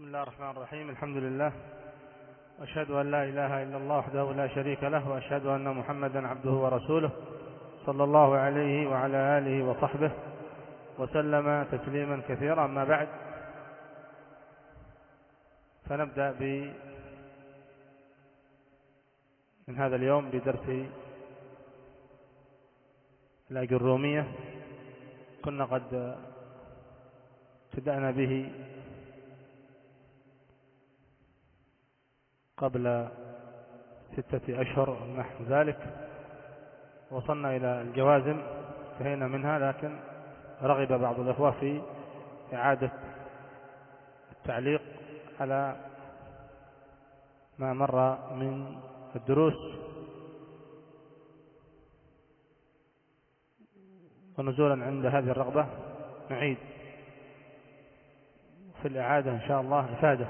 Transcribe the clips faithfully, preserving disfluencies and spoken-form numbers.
بسم الله الرحمن الرحيم. الحمد لله، وأشهد أن لا إله إلا الله وحده لا شريك له، وأشهد أن محمدا عبده ورسوله صلى الله عليه وعلى آله وصحبه وسلم تسليما كثيرا. أما بعد، فنبدأ ب من هذا اليوم بدرس الأجرومية. كنا قد ابتدأنا به قبل ستة أشهر أو نحو ذلك، وصلنا إلى الجوازم انتهينا منها، لكن رغب بعض الأخوة في إعادة التعليق على ما مر من الدروس، ونزولا عند هذه الرغبة نعيد في الإعادة إن شاء الله إفادة.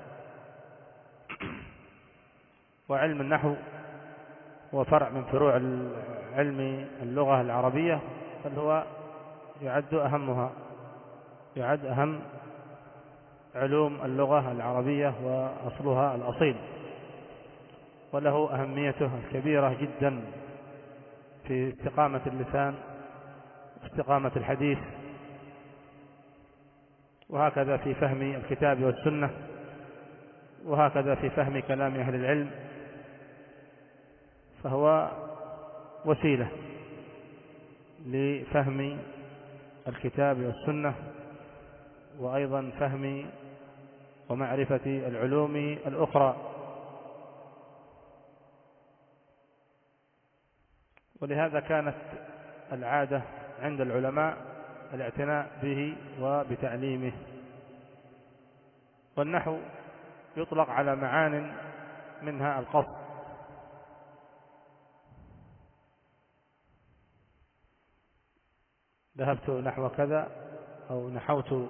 وعلم النحو هو فرع من فروع علم اللغة العربية، بل هو يعد أهمها يعد أهم علوم اللغة العربية وأصلها الأصيل، وله أهميته الكبيرة جدا في استقامة اللسان واستقامة الحديث، وهكذا في فهم الكتاب والسنة، وهكذا في فهم كلام أهل العلم. فهو وسيلة لفهم الكتاب والسنة، وأيضا فهم ومعرفة العلوم الأخرى. ولهذا كانت العادة عند العلماء الاعتناء به وبتعليمه. والنحو يطلق على معان منها القصد، ذهبت نحو كذا أو نحوت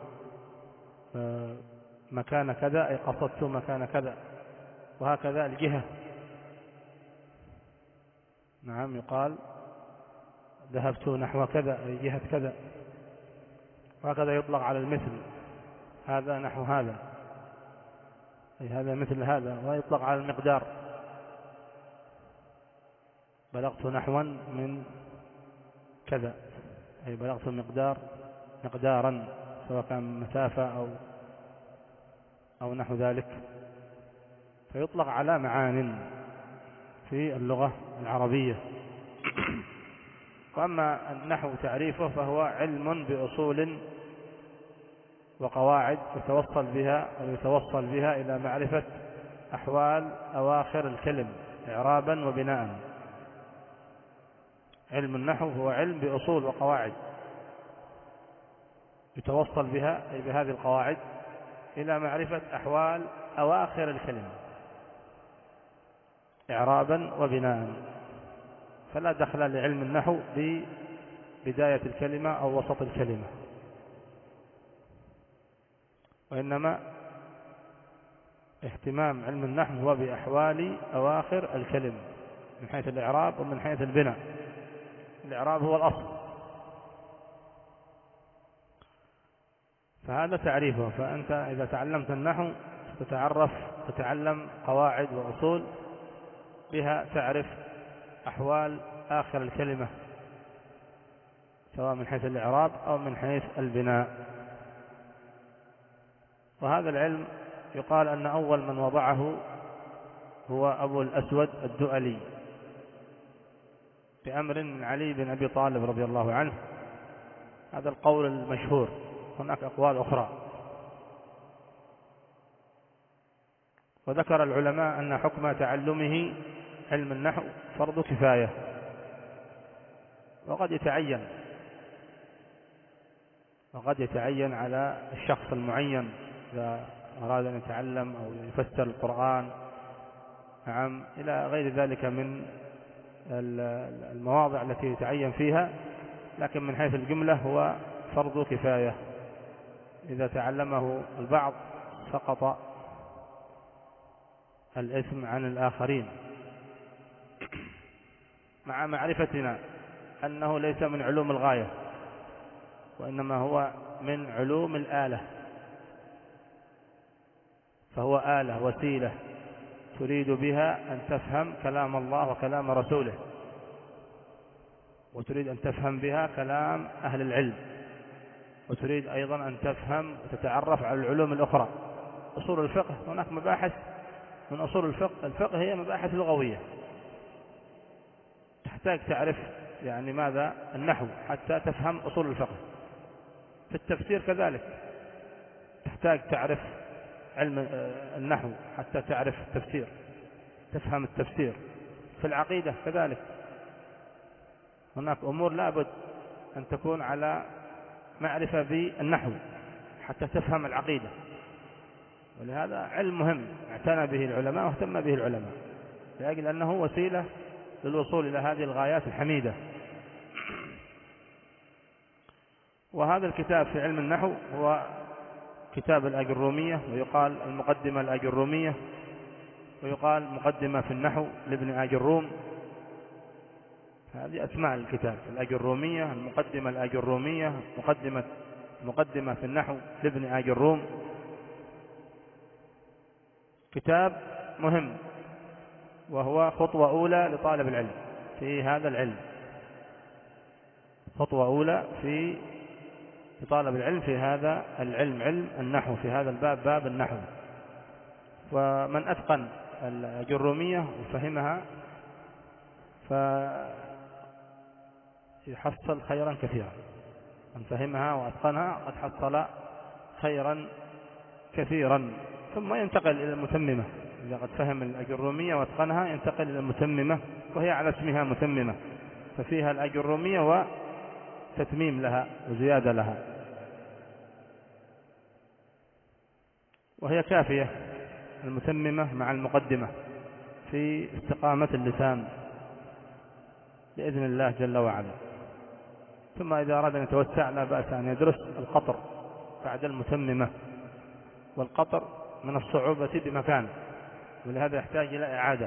مكان كذا، أي قصدت مكان كذا. وهكذا الجهة، نعم، يقال ذهبت نحو كذا أي جهة كذا. وهكذا يطلق على المثل، هذا نحو هذا أي هذا مثل هذا. ويطلق على المقدار، بلغت نحوا من كذا أي بلغت المقدار مقدارا، سواء كان مسافة أو أو نحو ذلك. فيطلق على معان في اللغة العربية. وأما النحو تعريفه فهو علم بأصول وقواعد يتوصل بها أو يتوصل بها إلى معرفة أحوال أواخر الكلم إعرابا وبناء. علم النحو هو علم بأصول وقواعد يتوصل بها أي بهذه القواعد إلى معرفة أحوال أواخر الكلمة إعرابا وبناء. فلا دخل لعلم النحو ببداية الكلمة أو وسط الكلمة، وإنما اهتمام علم النحو هو بأحوال أواخر الكلمة من حيث الإعراب ومن حيث البناء. الإعراب هو الأصل، فهذا تعريفه. فأنت إذا تعلمت النحو تتعرف تتعلم قواعد وأصول بها تعرف أحوال آخر الكلمة، سواء من حيث الإعراب أو من حيث البناء. وهذا العلم يقال أن أول من وضعه هو أبو الأسود الدؤلي بأمر من علي بن أبي طالب رضي الله عنه. هذا القول المشهور، هناك أقوال أخرى. وذكر العلماء أن حكم تعلمه علم النحو فرض كفاية، وقد يتعين وقد يتعين على الشخص المعين إذا أراد أن يتعلم أو يفسر القرآن، نعم، إلى غير ذلك من المواضع التي يتعين فيها. لكن من حيث الجملة هو فرض كفاية، إذا تعلمه البعض سقط الإثم عن الآخرين، مع معرفتنا أنه ليس من علوم الغاية، وإنما هو من علوم الآلة. فهو آلة وسيلة تريد بها أن تفهم كلام الله وكلام رسوله، وتريد أن تفهم بها كلام أهل العلم، وتريد أيضا أن تفهم وتتعرف على العلوم الأخرى. أصول الفقه هناك مباحث من أصول الفقه، الفقه هي مباحث لغوية تحتاج تعرف يعني ماذا النحو حتى تفهم أصول الفقه. في التفسير كذلك تحتاج تعرف علم النحو حتى تعرف التفسير، تفهم التفسير. في العقيدة كذلك هناك أمور لابد أن تكون على معرفة بالنحو حتى تفهم العقيدة، ولهذا علم مهم اعتنى به العلماء واهتم به العلماء لأجل أنه وسيلة للوصول إلى هذه الغايات الحميدة. وهذا الكتاب في علم النحو هو كتاب الأجرومية، ويقال المقدمة الأجرومية، ويقال مقدمة في النحو لابن آجروم. هذه أسماء الكتاب: الأجرومية، المقدمة الأجرومية، مقدمة مقدمة في النحو لابن آجروم. كتاب مهم وهو خطوة أولى لطالب العلم في هذا العلم، خطوة أولى في لطالب العلم في هذا العلم، علم النحو، في هذا الباب، باب النحو. ومن أتقن الأجرومية وفهمها فيحصل خيرا كثيرا، من فهمها وأتقنها قد حصل خيرا كثيرا. ثم ينتقل إلى المتممة، إذا قد فهم الأجرومية واتقنها ينتقل إلى المتممة، وهي على اسمها متممة، ففيها الأجرومية وتتميم لها وزيادة لها، وهي كافية المتممة مع المقدمة في استقامة اللسان بإذن الله جل وعلا. ثم إذا أراد أن يتوسع لا بأس أن يدرس القطر بعد المتممة، والقطر من الصعوبة بمكان، ولهذا يحتاج إلى إعادة.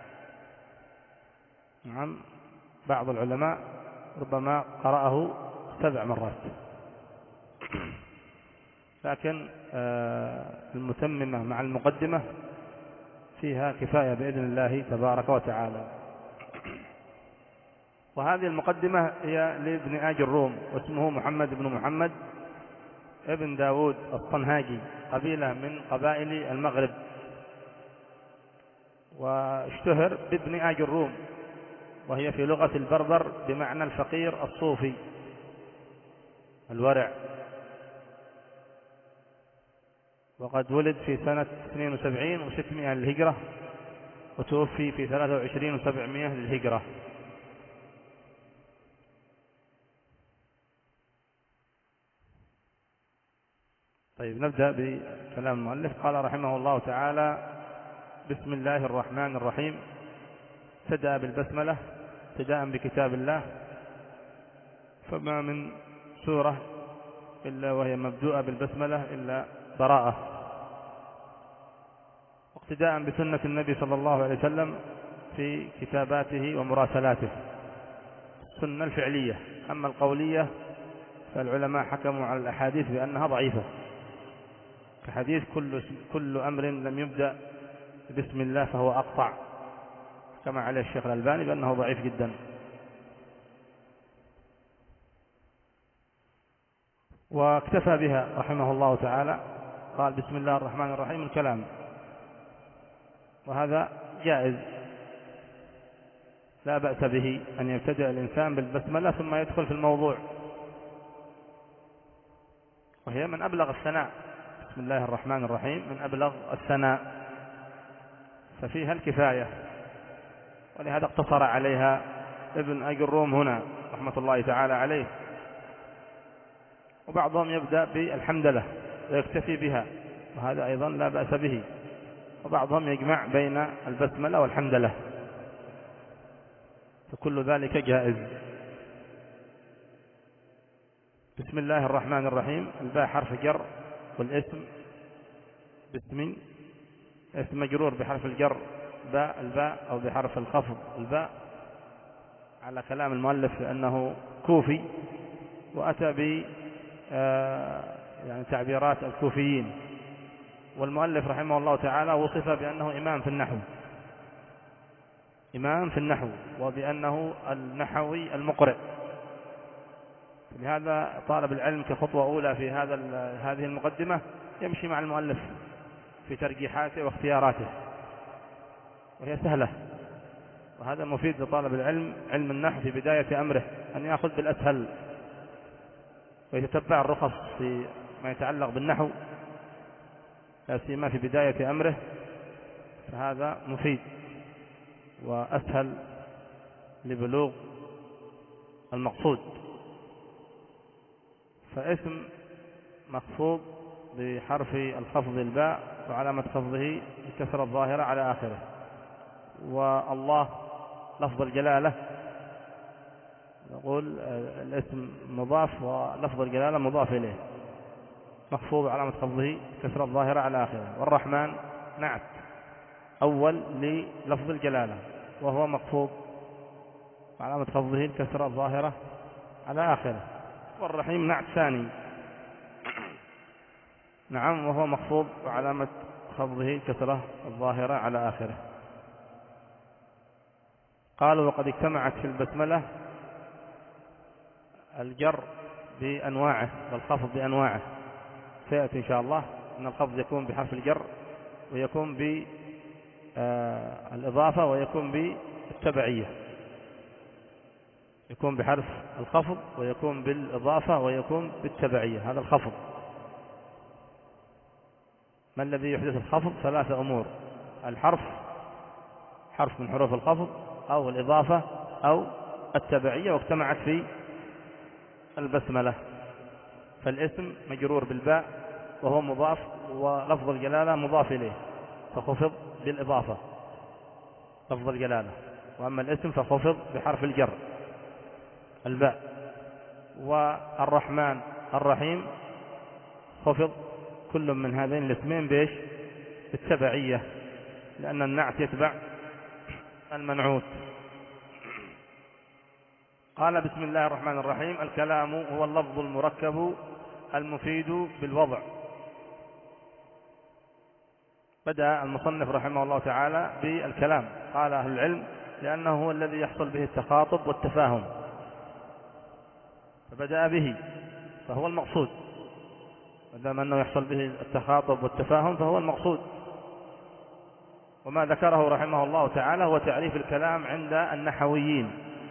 نعم، بعض العلماء ربما قرأه سبع مرات، لكن المتممة مع المقدمة فيها كفاية بإذن الله تبارك وتعالى. وهذه المقدمة هي لابن آجروم، واسمه محمد بن محمد ابن داود الصنهاجي، قبيلة من قبائل المغرب، واشتهر بابن آجروم، وهي في لغة البربر بمعنى الفقير الصوفي الورع. وقد ولد في سنة اثنين وسبعين وستمائة للهجرة، وتوفي في ثلاثة وعشرين وسبعمائة للهجرة. طيب، نبدأ بكلام المؤلف. قال رحمه الله تعالى: بسم الله الرحمن الرحيم. ابتدأ بالبسملة ابتداء بكتاب الله، فما من سورة إلا وهي مبدوءة بالبسملة إلا براءة، واقتداء بسنة النبي صلى الله عليه وسلم في كتاباته ومراسلاته، السنة الفعلية. أما القولية فالعلماء حكموا على الأحاديث بأنها ضعيفة، كحديث كل, كل أمر لم يبدأ بسم الله فهو أقطع، كما عليه الشيخ الألباني بأنه ضعيف جدا. واكتفى بها رحمه الله تعالى، قال بسم الله الرحمن الرحيم الكلام، وهذا جائز لا بأس به أن يبتدأ الإنسان بالبسملة ثم يدخل في الموضوع، وهي من أبلغ الثناء. بسم الله الرحمن الرحيم من أبلغ الثناء، ففيها الكفاية، ولهذا اقتصر عليها ابن آجروم هنا رحمة الله تعالى عليه. وبعضهم يبدأ بالحمدلله ويكتفي بها، وهذا أيضا لا بأس به. وبعضهم يجمع بين البسملة والحمدلله، فكل ذلك جائز. بسم الله الرحمن الرحيم، الباء حرف جر، والاسم باسم، اسم مجرور بحرف الجر باء الباء أو بحرف الخفض الباء، على كلام المؤلف لأنه كوفي، وأتى ب يعني تعبيرات الكوفيين، والمؤلف رحمه الله تعالى وصف بأنه إمام في النحو، إمام في النحو، وبأنه النحوي المقرئ. لهذا طالب العلم كخطوة أولى في هذا هذه المقدمة يمشي مع المؤلف في ترجيحاته واختياراته، وهي سهلة، وهذا مفيد لطالب العلم علم النحو في بداية أمره، أن يأخذ بالأسهل ويتتبع الرخص في ما يتعلق بالنحو لا سيما في بداية أمره، فهذا مفيد وأسهل لبلوغ المقصود. فاسم مخفوض بحرف الخفض الباء وعلامة خفضه الكسرة الظاهرة على آخره. والله لفظ الجلالة نقول الاسم مضاف ولفظ الجلالة مضاف إليه، مخفوض علامة خفضه الكسرة الظاهرة على آخره. والرحمن نعت أول للفظ الجلالة وهو مخفوض علامة خفضه الكسرة الظاهرة على آخره. والرحيم نعت ثاني نعم وهو مخفوض وعلامة خفضه الكسرة الظاهرة على آخره. قالوا وقد اجتمعت في البسملة الجر بأنواعه والخفض بأنواعه، سيأتي إن شاء الله أن الخفض يكون بحرف الجر ويكون بالإضافة ويكون بالتبعية، يكون بحرف الخفض ويكون بالإضافة ويكون بالتبعية. هذا الخفض. ما الذي يحدث الخفض؟ ثلاثة أمور: الحرف، حرف من حروف الخفض، أو الإضافة، أو التبعية، واجتمعت في البسملة. فالاسم مجرور بالباء وهو مضاف، ولفظ الجلالة مضاف إليه فخفض بالإضافة لفظ الجلالة، وأما الاسم فخفض بحرف الجر الباء. والرحمن الرحيم خفض كل من هذين الاسمين بإيش؟ بالتبعية، لأن النعت يتبع المنعوت. قال بسم الله الرحمن الرحيم: الكلام هو اللفظ المركب المفيد بالوضع. بدأ المصنف رحمه الله تعالى بالكلام، قال أهل العلم لأنه هو الذي يحصل به التخاطب والتفاهم، فبدأ به فهو المقصود، ودام أنه يحصل به التخاطب والتفاهم فهو المقصود. وما ذكره رحمه الله تعالى هو تعريف الكلام عند النحويين،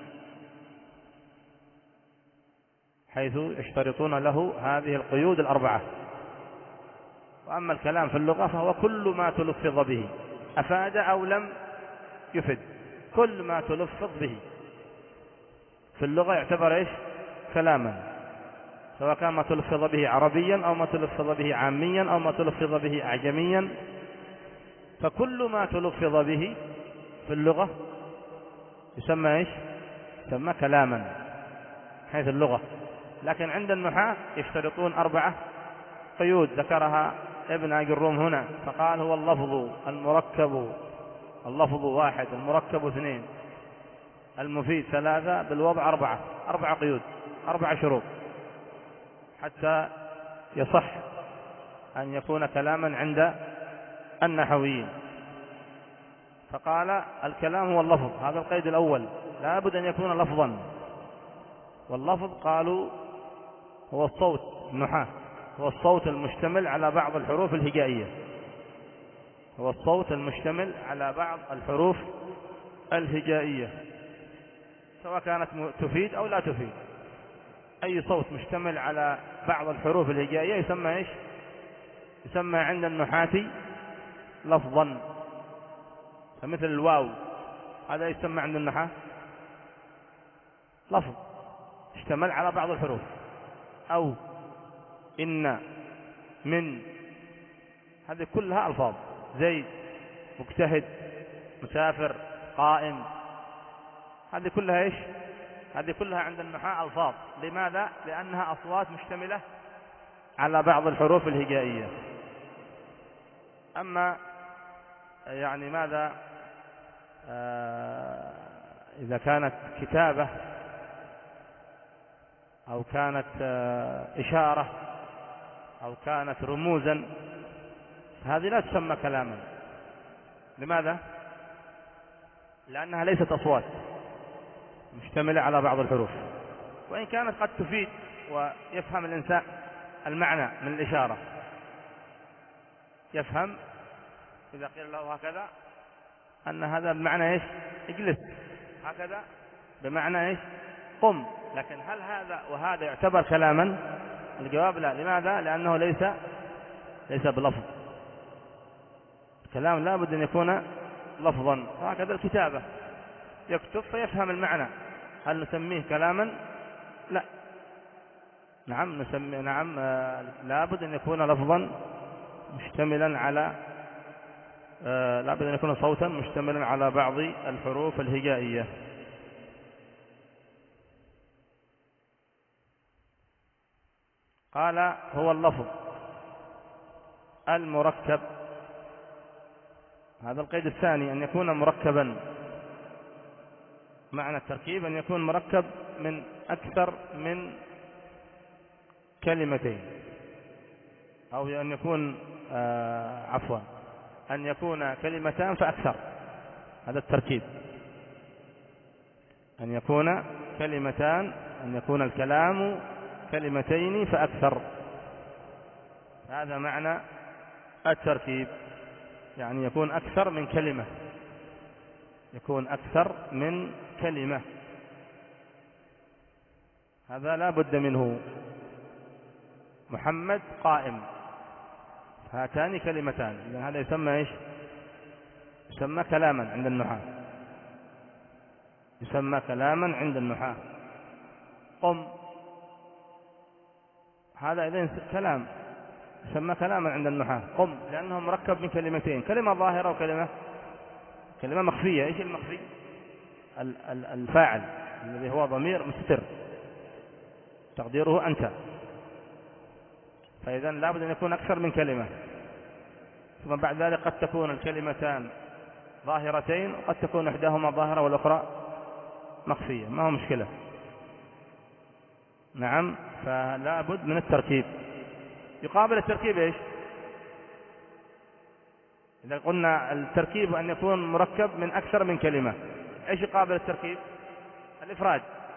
حيث يشترطون له هذه القيود الأربعة. وأما الكلام في اللغة فهو كل ما تلفظ به، أفاد أو لم يفد، كل ما تلفظ به في اللغة يعتبر إيش؟ كلاما، سواء كان ما تلفظ به عربيا أو ما تلفظ به عاميا أو ما تلفظ به أعجميا، فكل ما تلفظ به في اللغة يسمى إيش؟ يسمى كلاما حيث اللغة. لكن عند النحاة يشترطون أربعة قيود ذكرها ابن أجروم هنا، فقال هو اللفظ المركب، اللفظ واحد، المركب اثنين، المفيد ثلاثة، بالوضع أربعة، أربعة قيود، أربعة شروط حتى يصح أن يكون كلاما عند النحويين. فقال الكلام هو اللفظ، هذا القيد الأول، لا بد أن يكون لفظا. واللفظ قالوا هو الصوت، النحاة هو الصوت المشتمل على بعض الحروف الهجائية، هو الصوت المشتمل على بعض الحروف الهجائية سواء كانت تفيد أو لا تفيد. أي صوت مشتمل على بعض الحروف الهجائية يسمى إيش؟ يسمى عند النحاة لفظا. فمثل الواو هذا يسمى عند النحاة لفظ اشتمل على بعض الحروف. أو إن، من، هذه كلها ألفاظ. زيد، مجتهد، مسافر، قائم، هذه كلها إيش؟ هذه كلها عند النحاة ألفاظ. لماذا؟ لأنها أصوات مشتملة على بعض الحروف الهجائية. أما يعني ماذا آه إذا كانت كتابة أو كانت آه إشارة أو كانت رموزا هذه لا تسمى كلاما. لماذا؟ لأنها ليست أصوات مشتملة على بعض الحروف، وإن كانت قد تفيد ويفهم الإنسان المعنى من الإشارة، يفهم إذا قيل له هكذا أن هذا بمعنى إيش؟ اجلس، هكذا بمعنى إيش؟ قم. لكن هل هذا وهذا يعتبر كلاما؟ الجواب لا. لماذا؟ لأنه ليس ليس بلفظ. الكلام لا بد أن يكون لفظا، وهكذا الكتابة، يكتب فيفهم المعنى. هل نسميه كلاما؟ لا. نعم نسمي نعم لا بد أن يكون لفظا مشتملا على آه لا بد أن يكون صوتا مشتملا على بعض الحروف الهجائية. قال هو اللفظ المركب. هذا القيد الثاني، أن يكون مركبا. معنى التركيب أن يكون مركب من أكثر من كلمتين، أو أن يكون آه عفوا أن يكون كلمتان فأكثر. هذا التركيب، أن يكون كلمتان، أن يكون الكلام كلمتين فأكثر. هذا معنى التركيب، يعني يكون أكثر من كلمة، يكون أكثر من كلمة. هذا لا بد منه. محمد قائم، هاتان كلمتان، إذن هذا يسمى إيش؟ يسمى كلاما عند النحاة، يسمى كلاما عند النحاة. قم، هذا إذن كلام، يسمى كلاما عند النحاة. قم، لأنه مركب من كلمتين، كلمة ظاهرة وكلمة كلمة مخفية. إيش المخفي؟ الفاعل الذي هو ضمير مستتر تقديره أنت. فإذا لا بد أن يكون أكثر من كلمة. ثم بعد ذلك قد تكون الكلمتان ظاهرتين، وقد تكون إحداهما ظاهرة والأخرى مخفية، ما هو مشكلة. نعم، فلا بد من التركيب. يقابل التركيب إيش؟ إذا قلنا التركيب أن يكون مركب من أكثر من كلمة، إيش يقابل التركيب؟ الإفراد.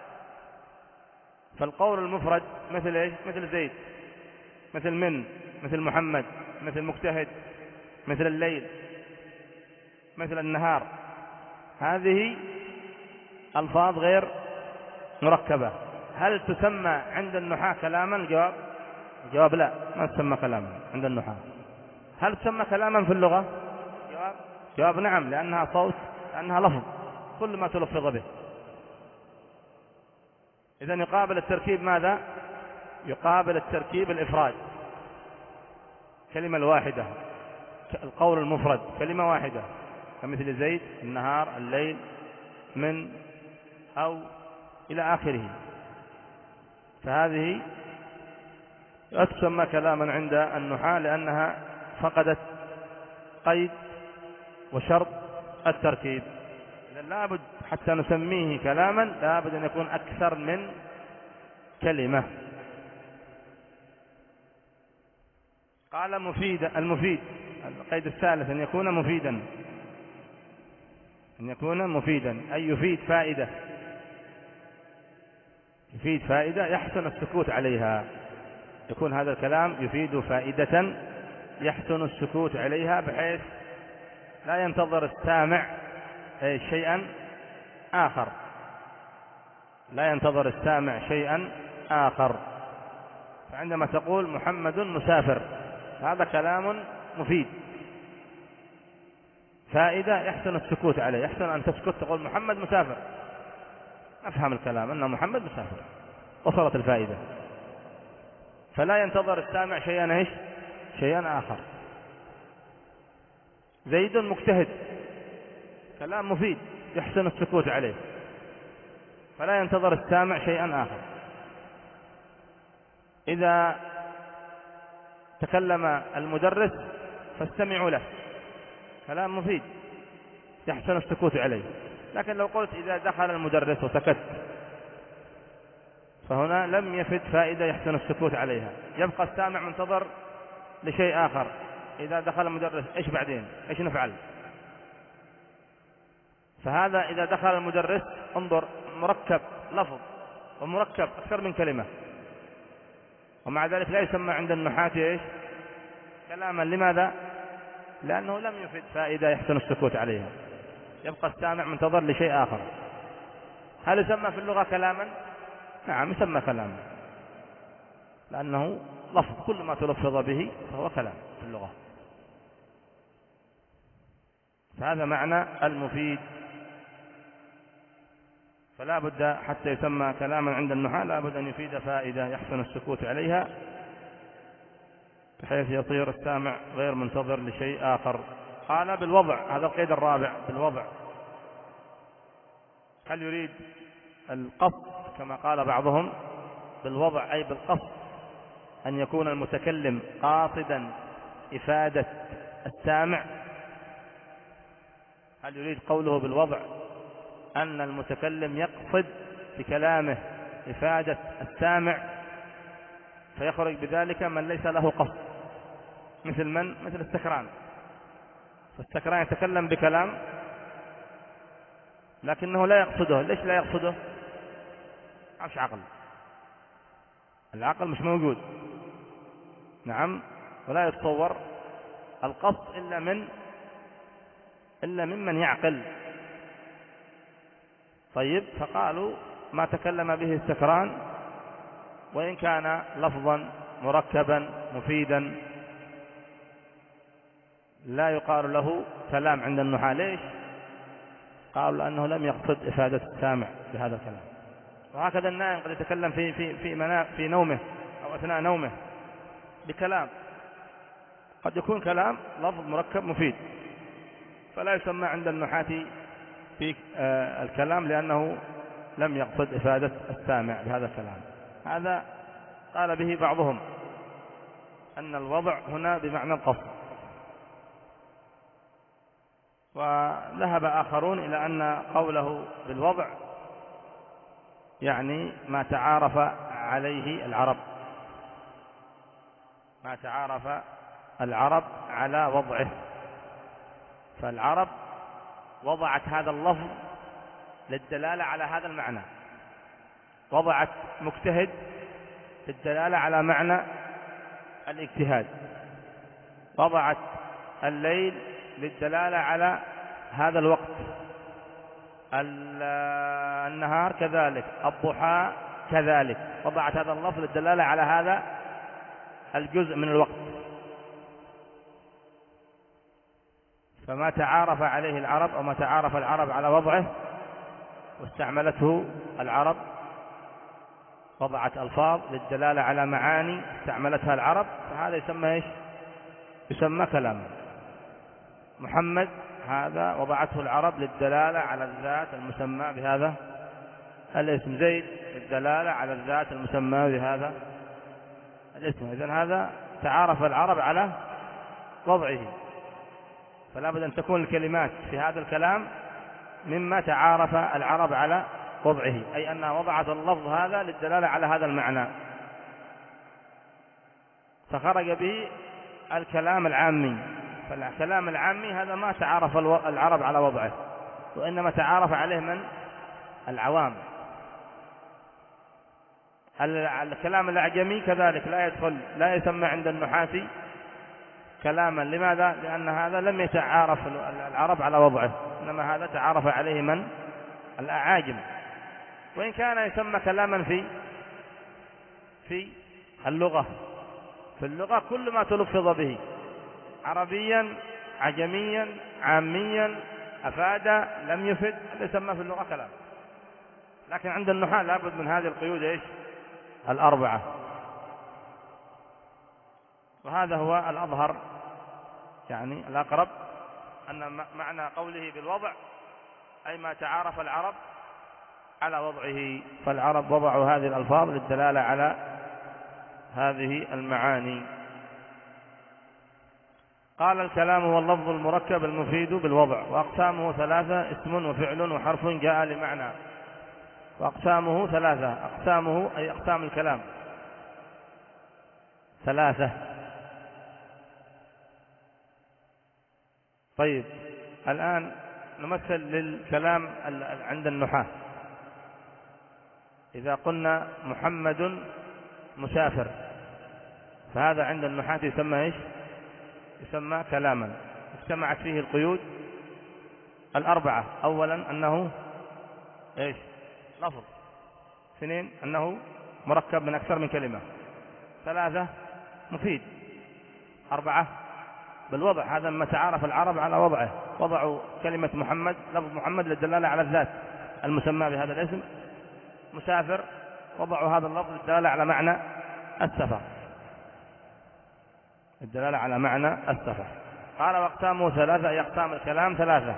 فالقول المفرد مثل إيش؟ مثل زيد، مثل من، مثل محمد، مثل مجتهد، مثل الليل، مثل النهار. هذه ألفاظ غير مركبة. هل تسمى عند النحاة كلاما؟ الجواب الجواب لا، ما تسمى كلاما عند النحاة. هل تسمى كلاما في اللغة؟ جواب جواب نعم، لأنها صوت، لأنها لفظ، كل ما تلفظ به. إذن يقابل التركيب ماذا؟ يقابل التركيب الإفراد، كلمة الواحدة. القول المفرد كلمة واحدة، كمثل زيد، النهار، الليل، من، أو إلى آخره. فهذه تسمى كلاما عند النحاة، لأنها فقدت قيد وشرط التركيب. إذن لابد حتى نسميه كلاما لابد أن يكون أكثر من كلمة. قال مفيدا. المفيد القيد الثالث أن يكون مفيدا، أن يكون مفيدا أي يفيد فائدة، يفيد فائدة يحسن السكوت عليها. يكون هذا الكلام يفيد فائدة يحسن السكوت عليها، بحيث لا ينتظر السامع شيئا آخر، لا ينتظر السامع شيئا آخر. فعندما تقول محمد مسافر، هذا كلام مفيد، فائدة يحسن السكوت عليه. يحسن أن تسكت تقول محمد مسافر، أفهم الكلام أن محمد مسافر، وصلت الفائدة، فلا ينتظر السامع شيئا إيش؟ شيئا آخر. زيد مجتهد، كلام مفيد يحسن السكوت عليه، فلا ينتظر السامع شيئا آخر. إذا تكلم المدرس فاستمعوا له، كلام مفيد يحسن السكوت عليه. لكن لو قلت إذا دخل المدرس وسكت، فهنا لم يفد فائدة يحسن السكوت عليها، يبقى السامع منتظر لشيء آخر، إذا دخل المدرس إيش بعدين؟ إيش نفعل؟ فهذا إذا دخل المدرس انظر مركب لفظ ومركب أكثر من كلمة، ومع ذلك لا يسمى عند النحاة إيش؟ كلاما. لماذا؟ لأنه لم يفد فائدة يحسن السكوت عليها، يبقى السامع منتظر لشيء آخر. هل يسمى في اللغة كلاما؟ نعم يسمى كلاما، لأنه لفظ كل ما تلفظ به فهو كلام في اللغة. فهذا معنى المفيد. فلا بد حتى يسمى كلاما عند النحاة لا بد أن يفيد فائدة يحسن السكوت عليها، بحيث يصير السامع غير منتظر لشيء آخر. قال بالوضع، هذا القيد الرابع، بالوضع. هل يريد القصد كما قال بعضهم؟ بالوضع أي بالقصد، أن يكون المتكلم قاصدا إفادة السامع. هل يريد قوله بالوضع أن المتكلم يقصد بكلامه إفادة السامع فيخرج بذلك من ليس له قصد، مثل من؟ مثل السكران. فالسكران يتكلم بكلام لكنه لا يقصده. ليش لا يقصده؟ مش عقل، العقل مش موجود. نعم، ولا يتصور القصد إلا من إلا ممن يعقل. طيب، فقالوا ما تكلم به السكران وإن كان لفظا مركبا مفيدا لا يقال له كلام عند النحاة. ليش؟ قالوا لأنه لم يقصد إفادة السامع بهذا الكلام. وهكذا النائم قد يتكلم في في في, منا في نومه أو أثناء نومه بكلام، قد يكون كلام لفظ مركب مفيد، فلا يسمى عند النحاة في آه الكلام لأنه لم يقصد إفادة السامع بهذا الكلام. هذا قال به بعضهم أن الوضع هنا بمعنى القصد، وذهب آخرون إلى أن قوله بالوضع يعني ما تعارف عليه العرب، ما تعارف العرب على وضعه. فالعرب وضعت هذا اللفظ للدلالة على هذا المعنى، وضعت مجتهد للدلالة على معنى الاجتهاد، وضعت الليل للدلالة على هذا الوقت، النهار كذلك، الضحى كذلك، وضعت هذا اللفظ للدلالة على هذا الجزء من الوقت. فما تعارف عليه العرب أو ما تعارف العرب على وضعه واستعملته العرب، وضعت ألفاظ للدلالة على معاني استعملتها العرب، فهذا يسمى إيش؟ يسمى كلاما. محمد هذا وضعته العرب للدلالة على الذات المسمى بهذا الاسم. زيد للدلالة على الذات المسمى بهذا الاسم. إذن هذا تعارف العرب على وضعه، فلا بد أن تكون الكلمات في هذا الكلام مما تعارف العرب على وضعه، أي أنها وضعت اللفظ هذا للدلالة على هذا المعنى، فخرج به الكلام العامي. فالكلام العامي هذا ما تعارف العرب على وضعه، وإنما تعارف عليه من؟ العوام. الكلام الأعجمي كذلك لا يدخل، لا يسمى عند النحاة كلاما. لماذا؟ لأن هذا لم يتعارف العرب على وضعه، إنما هذا تعارف عليه من؟ الأعاجم. وإن كان يسمى كلاما في في اللغة، في اللغة كل ما تلفظ به عربيا عجميا عاميا أفاد لم يفد يسمى في اللغة كلام. لكن عند النحاة لابد من هذه القيود إيش؟ الأربعة. وهذا هو الأظهر، يعني الأقرب، أن معنى قوله بالوضع أي ما تعارف العرب على وضعه. فالعرب وضعوا هذه الألفاظ للدلالة على هذه المعاني. قال الكلام هو اللفظ المركب المفيد بالوضع، وأقسامه ثلاثة: اسم وفعل وحرف جاء لمعنى. وأقسامه ثلاثة، أقسامه أي أقسام الكلام ثلاثة: طيب الآن نمثل للكلام عند النحاة. إذا قلنا محمد مسافر، فهذا عند النحاة يسمى إيش؟ يسمى كلاما اجتمعت فيه القيود الأربعة. أولا أنه إيش؟ لفظ. اثنين أنه مركب من أكثر من كلمة. ثلاثة مفيد. أربعة بالوضع. هذا ما تعارف العرب على وضعه، وضعوا كلمة محمد لفظ محمد للدلالة على الذات المسمى بهذا الاسم. مسافر وضعوا هذا اللفظ للدلالة على معنى السفر، الدلالة على معنى السفر. قال واقسامه ثلاثة، أي أقسام الكلام ثلاثة.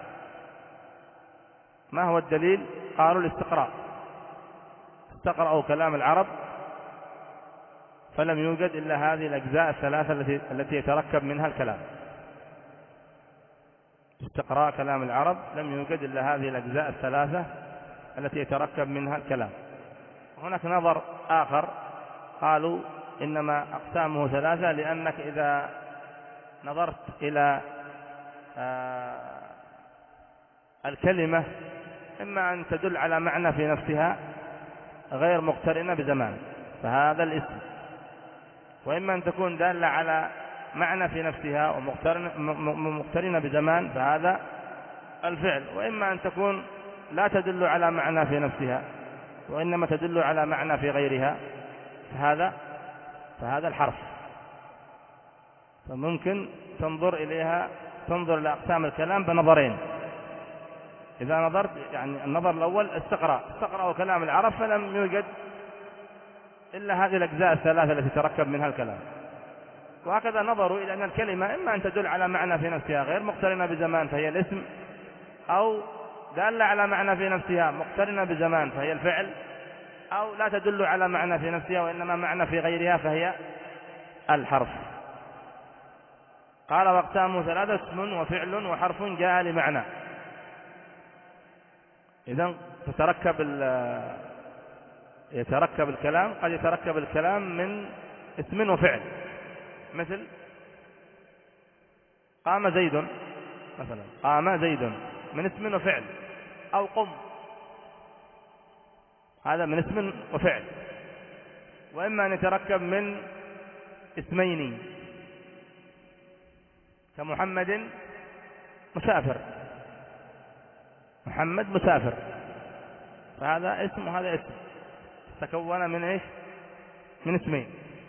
ما هو الدليل؟ قالوا الاستقراء. استقرأوا كلام العرب فلم يوجد إلا هذه الأجزاء الثلاثة التي التي يتركب منها الكلام. استقراء كلام العرب لم يوجد إلا هذه الأجزاء الثلاثة التي يتركب منها الكلام. هناك نظر آخر، قالوا إنما أقسامه ثلاثة لأنك إذا نظرت إلى الكلمة إما أن تدل على معنى في نفسها غير مقترنة بزمان فهذا الاسم، وإما أن تكون دالة على معنى في نفسها ومقترنة بزمان فهذا الفعل، وإما أن تكون لا تدل على معنى في نفسها وإنما تدل على معنى في غيرها فهذا فهذا الحرف. فممكن تنظر إليها، تنظر لأقسام الكلام بنظرين. إذا نظرت يعني النظر الأول استقرأ استقرأوا كلام العرب فلم يوجد إلا هذه الأجزاء الثلاثة التي تركب منها الكلام. وهكذا نظروا إلى أن الكلمة إما أن تدل على معنى في نفسها غير مقترنة بزمان فهي الاسم، أو دالة على معنى في نفسها مقترنة بزمان فهي الفعل، أو لا تدل على معنى في نفسها وإنما معنى في غيرها فهي الحرف. قال واقسامه ثلاثة، اسم وفعل وحرف جاء لمعنى. إذن تتركب يتركب الكلام، قد يتركب الكلام من اسم وفعل، مثل قام زيد مثلا، قام زيد من اسم وفعل، أو قم هذا من اسم وفعل. وإما أن يتركب من اسمين كمحمد مسافر، محمد مسافر فهذا اسم وهذا اسم تكون من ايش؟ من اسمين.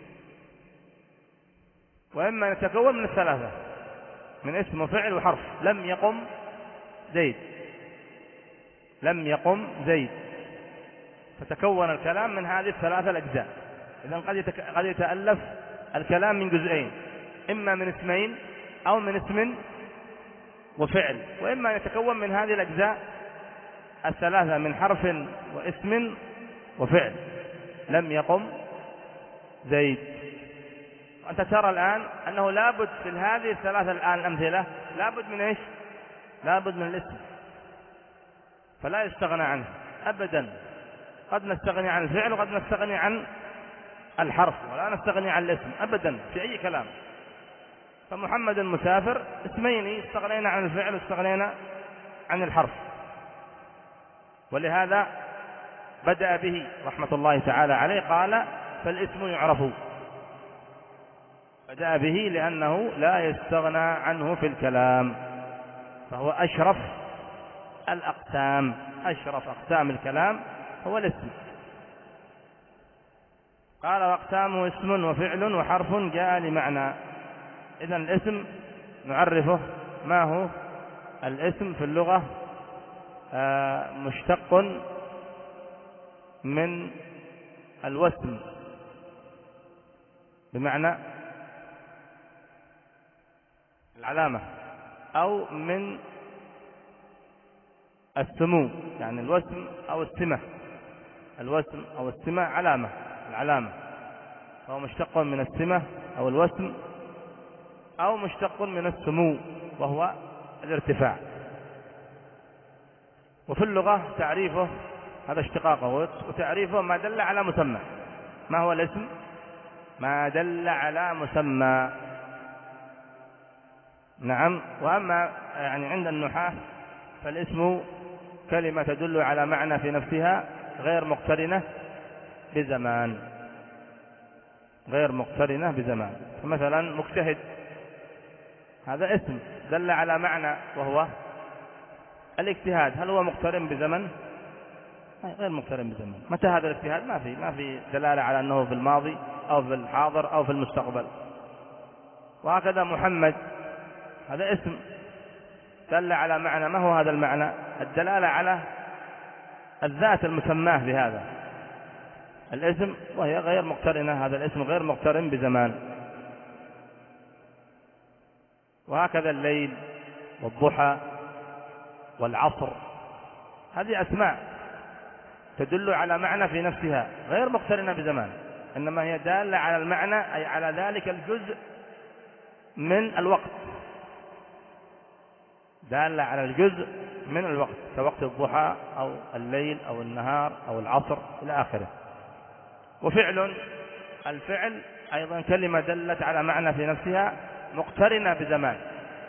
وإما أن يتكون من الثلاثة من اسم وفعل وحرف. لم يقم زيد، لم يقم زيد، فتكون الكلام من هذه الثلاثة الأجزاء. إذن قد يتك... قد يتألف الكلام من جزئين، إما من اسمين أو من اسم وفعل، وإما أن يتكون من هذه الأجزاء الثلاثة من حرف واسم وفعل. لم يقم زيد. وأنت ترى الآن أنه لابد في هذه الثلاثة الآن الأمثلة لابد من إيش؟ لابد من الاسم، فلا يستغنى عنه أبدا. قد نستغني عن الفعل وقد نستغني عن الحرف ولا نستغني عن الاسم أبدا في أي كلام. فمحمد مسافر اسمين، استغنينا عن الفعل واستغنينا عن الحرف. ولهذا بدأ به رحمة الله تعالى عليه، قال فالاسم يعرف. بدأ به لأنه لا يستغنى عنه في الكلام، فهو أشرف الأقسام، أشرف أقسام الكلام هو الاسم. قال واقسامه اسم وفعل وحرف جاء لمعنى. إذن الاسم نعرفه. ما هو الاسم في اللغة؟ آه مشتق من الوسم بمعنى العلامة، أو من السمو، يعني الوسم أو السمة. الوسم أو السمة علامة، العلامة، فهو مشتق من السمة أو الوسم، أو مشتق من السمو وهو الارتفاع. وفي اللغة تعريفه هذا اشتقاقه، وتعريفه ما دل على مسمى. ما هو الاسم؟ ما دل على مسمى. نعم. وأما يعني عند النحاة فالاسم كلمة تدل على معنى في نفسها غير مقترنة بزمان، غير مقترنة بزمان. فمثلا مجتهد هذا اسم دل على معنى وهو الاجتهاد، هل هو مقترن بزمن؟ غير مقترن بزمن. متى هذا الاجتهاد؟ ما في ما في دلالة على أنه في الماضي أو في الحاضر أو في المستقبل. وهكذا محمد هذا اسم دل على معنى، ما هو هذا المعنى؟ الدلالة على الذات المسماه بهذا الاسم، وهي غير مقترنة، هذا الاسم غير مقترن بزمان. وهكذا الليل والضحى والعصر، هذه أسماء تدل على معنى في نفسها غير مقترنة بزمان، إنما هي دالة على المعنى، أي على ذلك الجزء من الوقت، دالة على الجزء من الوقت كوقت الضحى أو الليل أو النهار أو العصر إلى آخره. وفعل، الفعل أيضا كلمة دلت على معنى في نفسها مقترنة بزمان،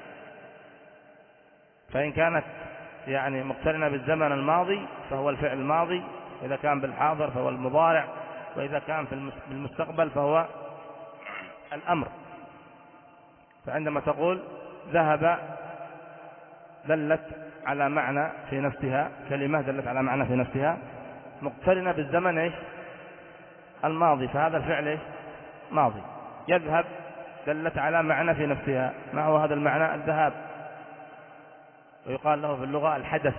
فإن كانت يعني مقترنة بالزمن الماضي فهو الفعل الماضي، إذا كان بالحاضر فهو المضارع، وإذا كان في المستقبل فهو الأمر. فعندما تقول ذهب دلت على معنى في نفسها، كلمة دلت على معنى في نفسها مقترنة بالزمن إيش؟ الماضي، فهذا الفعل إيش؟ ماضي. يذهب دلت على معنى في نفسها، ما هو هذا المعنى؟ الذهاب، ويقال له في اللغة الحدث،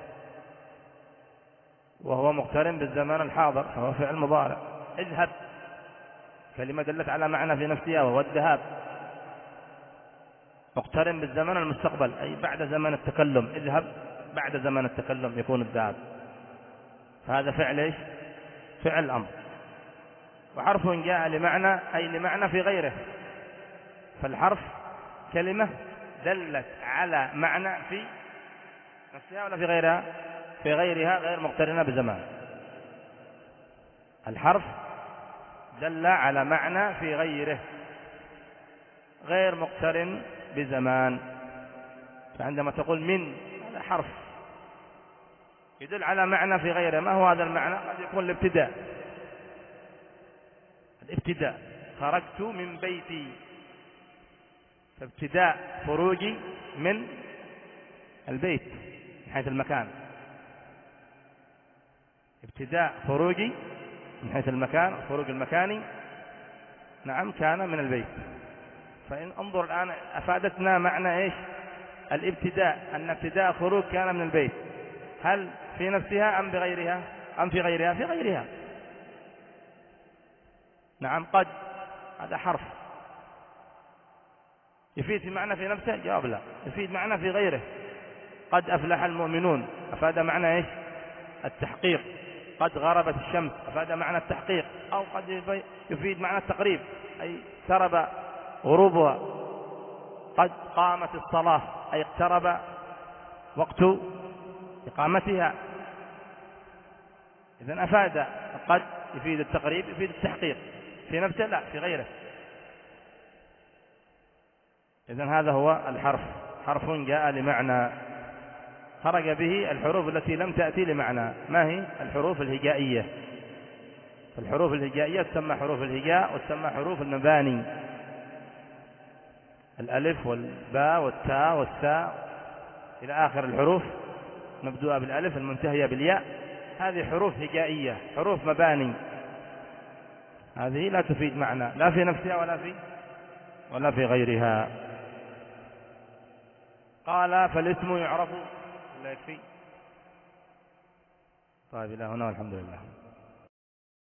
وهو مقترن بالزمان الحاضر فهو فعل مضارع. اذهب كلمة دلت على معنى في نفسها وهو الذهاب، مقترن بالزمن المستقبل أي بعد زمن التكلم، اذهب بعد زمن التكلم يكون الذهاب، فهذا فعل إيش؟ فعل الأمر. وحرف جاء لمعنى أي لمعنى في غيره، فالحرف كلمة دلت على معنى في نفسها ولا في غيرها؟ في غيرها، غير مقترنة بزمان. الحرف دل على معنى في غيره غير مقترن بزمان. فعندما تقول من، هذا حرف يدل على معنى في غيره، ما هو هذا المعنى؟ قد يكون الابتداء، الابتداء خرجت من بيتي، فابتداء خروجي من البيت من حيث المكان، ابتداء خروجي من حيث المكان، الخروج المكاني نعم كان من البيت. فإن انظر الآن أفادتنا معنى إيش؟ الابتداء، أن ابتداء خروج كان من البيت، هل في نفسها أم بغيرها أم في غيرها؟ في غيرها. نعم. قد هذا حرف يفيد معنى في نفسه؟ جواب لا، يفيد معنى في غيره. قد أفلح المؤمنون أفاد معنى إيش؟ التحقيق. قد غربت الشمس أفاد معنى التحقيق، أو قد يفيد معنى التقريب أي اقترب غروبها. قد قامت الصلاة أي اقترب وقت إقامتها. إذن أفاد قد يفيد التقريب، يفيد التحقيق في نفسه لا في غيره. إذن هذا هو الحرف، حرف جاء لمعنى، خرج به الحروف التي لم تأتي لمعنى. ما هي؟ الحروف الهجائية. الحروف الهجائية تسمى حروف الهجاء وتسمى حروف المباني، الألف والباء والتاء والثاء إلى آخر الحروف مبدوءة بالألف المنتهية بالياء، هذه حروف هجائية، حروف مباني، هذه لا تفيد معنى لا في نفسها ولا في ولا في غيرها. قال فالاسم يعرف، لا يكفي. طيب إلى هنا والحمد لله.